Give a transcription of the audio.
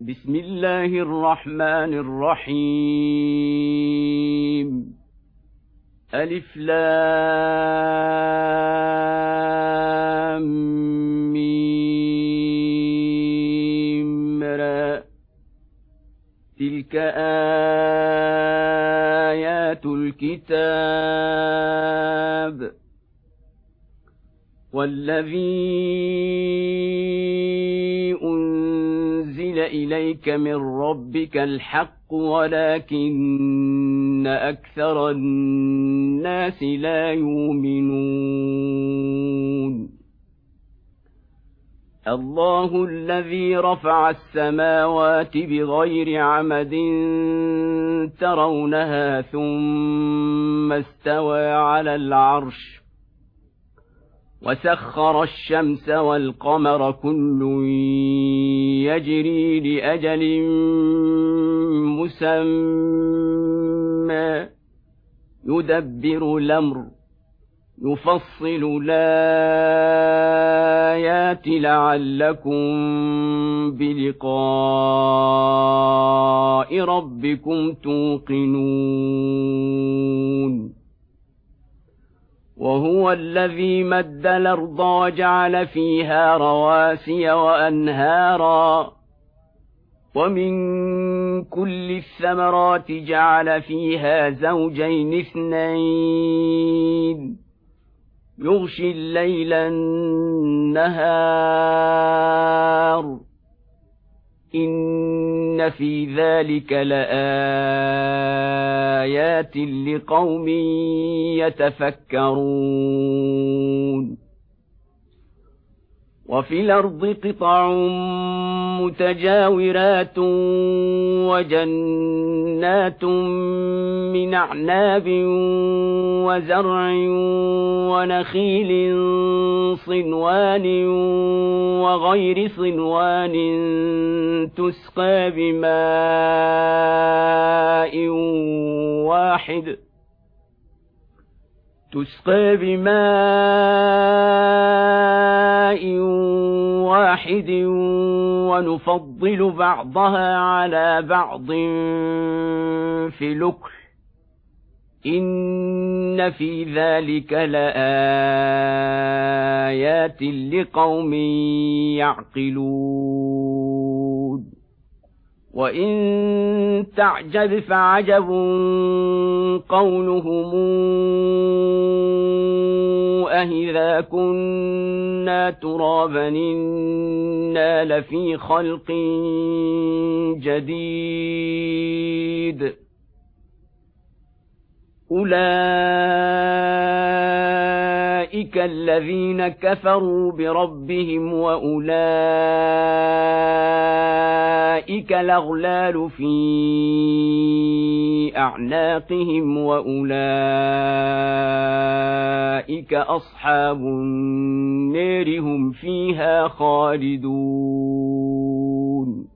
بسم الله الرحمن الرحيم ألف لام ميم را تلك آيات الكتاب والذي أنزل إليك من ربك الحق ولكن أكثر الناس لا يؤمنون الله الذي رفع السماوات بغير عمد ترونها ثم استوى على العرش وسخر الشمس والقمر كل يجري لأجل مسمى يدبر الأمر يفصل الآيات لعلكم بلقاء ربكم توقنون وهو الذي مد الأرض وجعل فيها رواسي وأنهارا ومن كل الثمرات جعل فيها زوجين اثنين يغشي الليل النهار إن في ذلك لآيات لقوم يتفكرون وفي الأرض قطع متجاورات وجنات من أعناب وزرع ونخيل صنوان وغير صنوان تسقى بماء واحد ونفضل بعضها على بعض في الأكل إن في ذلك لآيات لقوم يعقلون وإن تعجب فعجب قولهم أإذا كنا ترابا إنا لفي خلق جديد أولئك الذين كفروا بربهم وأولئك الأغلال في أعناقهم وأولئك أصحاب النار هم فيها خالدون